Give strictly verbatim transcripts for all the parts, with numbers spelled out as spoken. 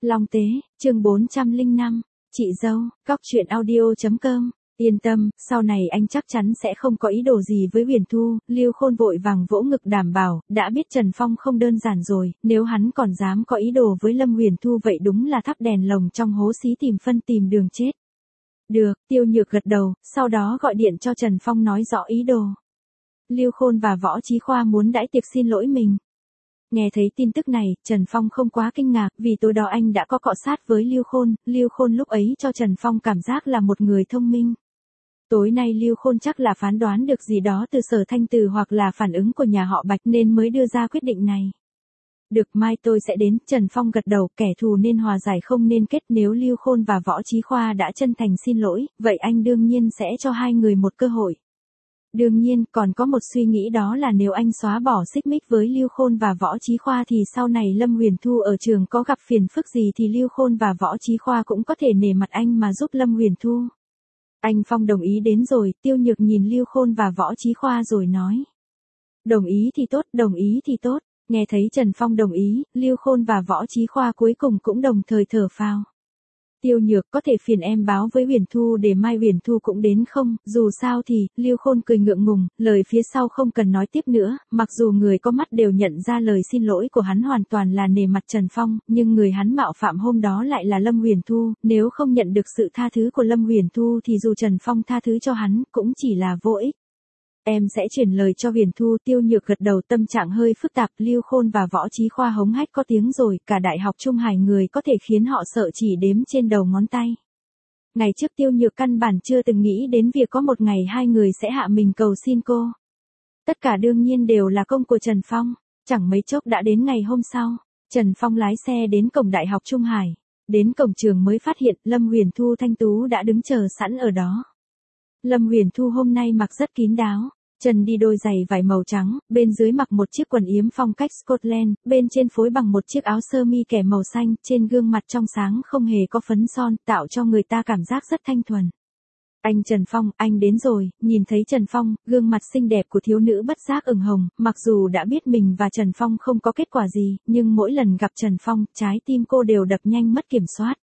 Long Tế, chương bốn trăm lẻ năm, chị dâu, cóc truyện audio chấm com. Yên tâm, sau này anh chắc chắn sẽ không có ý đồ gì với Huyền Thu. Lưu Khôn vội vàng vỗ ngực đảm bảo, đã biết Trần Phong không đơn giản rồi, nếu hắn còn dám có ý đồ với Lâm Huyền Thu vậy đúng là thắp đèn lồng trong hố xí tìm phân tìm đường chết. Được, Tiêu Nhược gật đầu, sau đó gọi điện cho Trần Phong nói rõ ý đồ. Lưu Khôn và Võ Chí Khoa muốn đãi tiệc xin lỗi mình. Nghe thấy tin tức này, Trần Phong không quá kinh ngạc, vì tối đó anh đã có cọ sát với Lưu Khôn, Lưu Khôn lúc ấy cho Trần Phong cảm giác là một người thông minh. Tối nay Lưu Khôn chắc là phán đoán được gì đó từ Sở Thanh Từ hoặc là phản ứng của nhà họ Bạch nên mới đưa ra quyết định này. Được, mai tôi sẽ đến. Trần Phong gật đầu, kẻ thù nên hòa giải không nên kết. Nếu Lưu Khôn và Võ Chí Khoa đã chân thành xin lỗi, vậy anh đương nhiên sẽ cho hai người một cơ hội. Đương nhiên, còn có một suy nghĩ, đó là nếu anh xóa bỏ xích mích với Lưu Khôn và Võ Chí Khoa thì sau này Lâm Huyền Thu ở trường có gặp phiền phức gì thì Lưu Khôn và Võ Chí Khoa cũng có thể nể mặt anh mà giúp Lâm Huyền Thu. Anh Phong đồng ý đến rồi. Tiêu Nhược nhìn Lưu Khôn và Võ Chí Khoa rồi nói. Đồng ý thì tốt, đồng ý thì tốt. Nghe thấy Trần Phong đồng ý, Lưu Khôn và Võ Chí Khoa cuối cùng cũng đồng thời thở phào. Tiêu Nhược, có thể phiền em báo với Huyền Thu để mai Huyền Thu cũng đến không? Dù sao thì, Lưu Khôn cười ngượng ngùng, lời phía sau không cần nói tiếp nữa, mặc dù người có mắt đều nhận ra lời xin lỗi của hắn hoàn toàn là nể mặt Trần Phong, nhưng người hắn mạo phạm hôm đó lại là Lâm Huyền Thu, nếu không nhận được sự tha thứ của Lâm Huyền Thu thì dù Trần Phong tha thứ cho hắn, cũng chỉ là vô ích. Em sẽ chuyển lời cho Huyền Thu. Tiêu Nhược gật đầu, tâm trạng hơi phức tạp. Lưu Khôn và Võ Chí Khoa hống hách có tiếng rồi, cả Đại học Trung Hải người có thể khiến họ sợ chỉ đếm trên đầu ngón tay. Ngày trước Tiêu Nhược căn bản chưa từng nghĩ đến việc có một ngày hai người sẽ hạ mình cầu xin cô. Tất cả đương nhiên đều là công của Trần Phong. Chẳng mấy chốc đã đến ngày hôm sau, Trần Phong lái xe đến cổng Đại học Trung Hải. Đến cổng trường mới phát hiện Lâm Huyền Thu thanh tú đã đứng chờ sẵn ở đó. Lâm Huyền Thu hôm nay mặc rất kín đáo, chân đi đôi giày vải màu trắng, bên dưới mặc một chiếc quần yếm phong cách Scotland, bên trên phối bằng một chiếc áo sơ mi kẻ màu xanh, trên gương mặt trong sáng không hề có phấn son, tạo cho người ta cảm giác rất thanh thuần. Anh Trần Phong, anh đến rồi. Nhìn thấy Trần Phong, gương mặt xinh đẹp của thiếu nữ bất giác ửng hồng, mặc dù đã biết mình và Trần Phong không có kết quả gì, nhưng mỗi lần gặp Trần Phong, trái tim cô đều đập nhanh mất kiểm soát.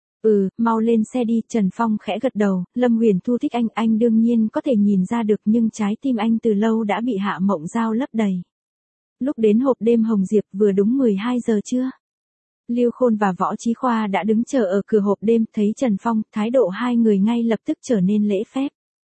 Ừ, mau lên xe đi. Trần Phong khẽ gật đầu. Lâm Huyền Thu thích anh, anh đương nhiên có thể nhìn ra được, nhưng trái tim anh từ lâu đã bị Hạ Mộng Giao lấp đầy. Lúc đến hộp đêm Hồng Diệp vừa đúng mười hai giờ trưa. Lưu Khôn và Võ Chí Khoa đã đứng chờ ở cửa hộp đêm, thấy Trần Phong, thái độ hai người ngay lập tức trở nên lễ phép.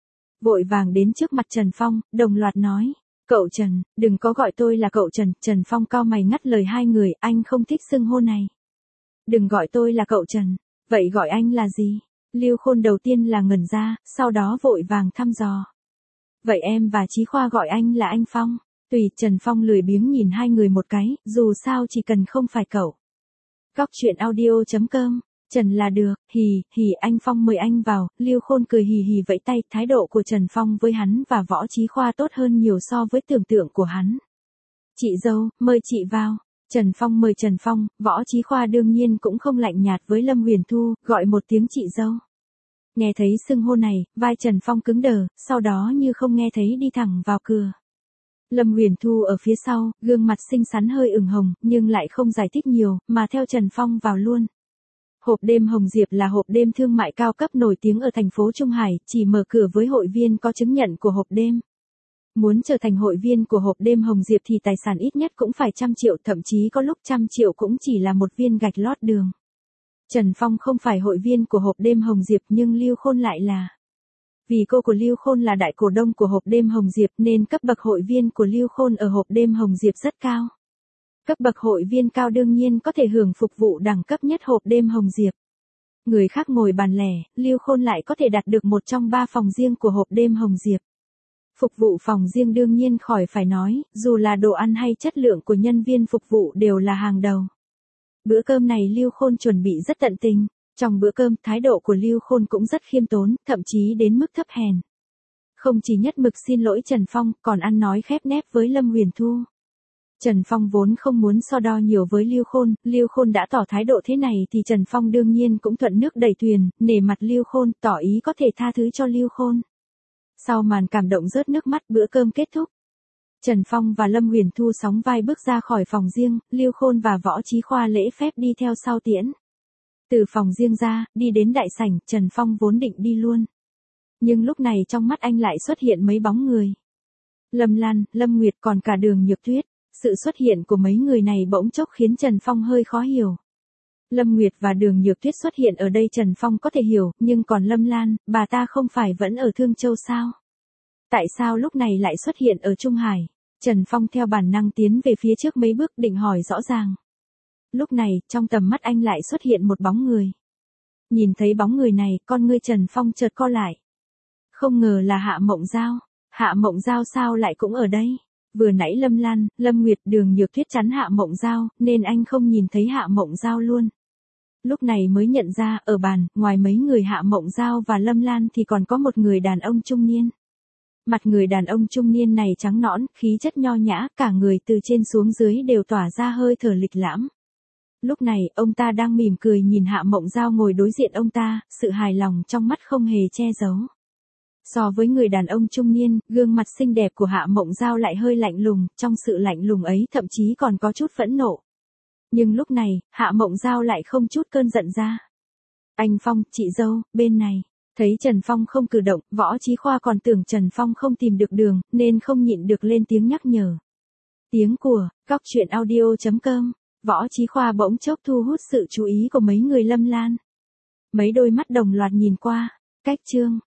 Vội vàng đến trước mặt Trần Phong, đồng loạt nói. Cậu Trần, đừng có gọi tôi là cậu Trần. Trần Phong cau mày ngắt lời hai người, anh không thích xưng hô này. Đừng gọi tôi là cậu Trần. Vậy gọi anh là gì? Lưu Khôn đầu tiên là ngẩn ra, sau đó vội vàng thăm dò. Vậy em và Chí Khoa gọi anh là anh Phong. Tùy. Trần Phong lười biếng nhìn hai người một cái, dù sao chỉ cần không phải cậu. Cóc truyện audio chấm com. Trần là được. Hì, hì, anh Phong mời anh vào. Lưu Khôn cười hì hì vẫy tay. Thái độ của Trần Phong với hắn và Võ Chí Khoa tốt hơn nhiều so với tưởng tượng của hắn. Chị dâu, mời chị vào. Trần Phong mời Trần Phong. Võ Chí Khoa đương nhiên cũng không lạnh nhạt với Lâm Huyền Thu, gọi một tiếng chị dâu. Nghe thấy xưng hô này, vai Trần Phong cứng đờ, sau đó như không nghe thấy đi thẳng vào cửa. Lâm Huyền Thu ở phía sau, gương mặt xinh xắn hơi ửng hồng, nhưng lại không giải thích nhiều, mà theo Trần Phong vào luôn. Hộp đêm Hồng Diệp là hộp đêm thương mại cao cấp nổi tiếng ở thành phố Trung Hải, chỉ mở cửa với hội viên có chứng nhận của hộp đêm. Muốn trở thành hội viên của hộp đêm Hồng Diệp thì tài sản ít nhất cũng phải trăm triệu, thậm chí có lúc trăm triệu cũng chỉ là một viên gạch lót đường. Trần Phong không phải hội viên của hộp đêm Hồng Diệp nhưng Lưu Khôn lại là. Vì cô của Lưu Khôn là đại cổ đông của hộp đêm Hồng Diệp nên cấp bậc hội viên của Lưu Khôn ở hộp đêm Hồng Diệp rất cao. Cấp bậc hội viên cao đương nhiên có thể hưởng phục vụ đẳng cấp nhất hộp đêm Hồng Diệp. Người khác ngồi bàn lẻ, Lưu Khôn lại có thể đặt được một trong ba phòng riêng của hộp đêm Hồng Diệp. Phục vụ phòng riêng đương nhiên khỏi phải nói, dù là đồ ăn hay chất lượng của nhân viên phục vụ đều là hàng đầu. Bữa cơm này Lưu Khôn chuẩn bị rất tận tình. Trong bữa cơm, thái độ của Lưu Khôn cũng rất khiêm tốn, thậm chí đến mức thấp hèn. Không chỉ nhất mực xin lỗi Trần Phong, còn ăn nói khép nép với Lâm Huyền Thu. Trần Phong vốn không muốn so đo nhiều với Lưu Khôn, Lưu Khôn đã tỏ thái độ thế này thì Trần Phong đương nhiên cũng thuận nước đẩy thuyền, nể mặt Lưu Khôn, tỏ ý có thể tha thứ cho Lưu Khôn. Sau màn cảm động rớt nước mắt, bữa cơm kết thúc. Trần Phong và Lâm Huyền Thu sóng vai bước ra khỏi phòng riêng, Lưu Khôn và Võ Chí Khoa lễ phép đi theo sau tiễn. Từ phòng riêng ra, đi đến đại sảnh, Trần Phong vốn định đi luôn. Nhưng lúc này trong mắt anh lại xuất hiện mấy bóng người. Lâm Lan, Lâm Nguyệt còn cả Đường Nhược Tuyết. Sự xuất hiện của mấy người này bỗng chốc khiến Trần Phong hơi khó hiểu. Lâm Nguyệt và Đường Nhược Tuyết xuất hiện ở đây Trần Phong có thể hiểu, nhưng còn Lâm Lan, bà ta không phải vẫn ở Thương Châu sao? Tại sao lúc này lại xuất hiện ở Trung Hải? Trần Phong theo bản năng tiến về phía trước mấy bước định hỏi rõ ràng. Lúc này, trong tầm mắt anh lại xuất hiện một bóng người. Nhìn thấy bóng người này, con ngươi Trần Phong chợt co lại. Không ngờ là Hạ Mộng Giao. Hạ Mộng Giao sao lại cũng ở đây? Vừa nãy Lâm Lan, Lâm Nguyệt, Đường Nhược Tuyết chắn Hạ Mộng Giao, nên anh không nhìn thấy Hạ Mộng Giao luôn. Lúc này mới nhận ra, ở bàn, ngoài mấy người Hạ Mộng Giao và Lâm Lan thì còn có một người đàn ông trung niên. Mặt người đàn ông trung niên này trắng nõn, khí chất nho nhã, cả người từ trên xuống dưới đều tỏa ra hơi thở lịch lãm. Lúc này, ông ta đang mỉm cười nhìn Hạ Mộng Giao ngồi đối diện ông ta, sự hài lòng trong mắt không hề che giấu. So với người đàn ông trung niên, gương mặt xinh đẹp của Hạ Mộng Giao lại hơi lạnh lùng, trong sự lạnh lùng ấy thậm chí còn có chút phẫn nộ. Nhưng lúc này, Hạ Mộng Giao lại không chút cơn giận ra. Anh Phong, chị dâu, bên này. Thấy Trần Phong không cử động, Võ Chí Khoa còn tưởng Trần Phong không tìm được đường, nên không nhịn được lên tiếng nhắc nhở. Tiếng của, cóc truyện audio chấm com, Võ Chí Khoa bỗng chốc thu hút sự chú ý của mấy người Lâm Lan. Mấy đôi mắt đồng loạt nhìn qua, cách chương.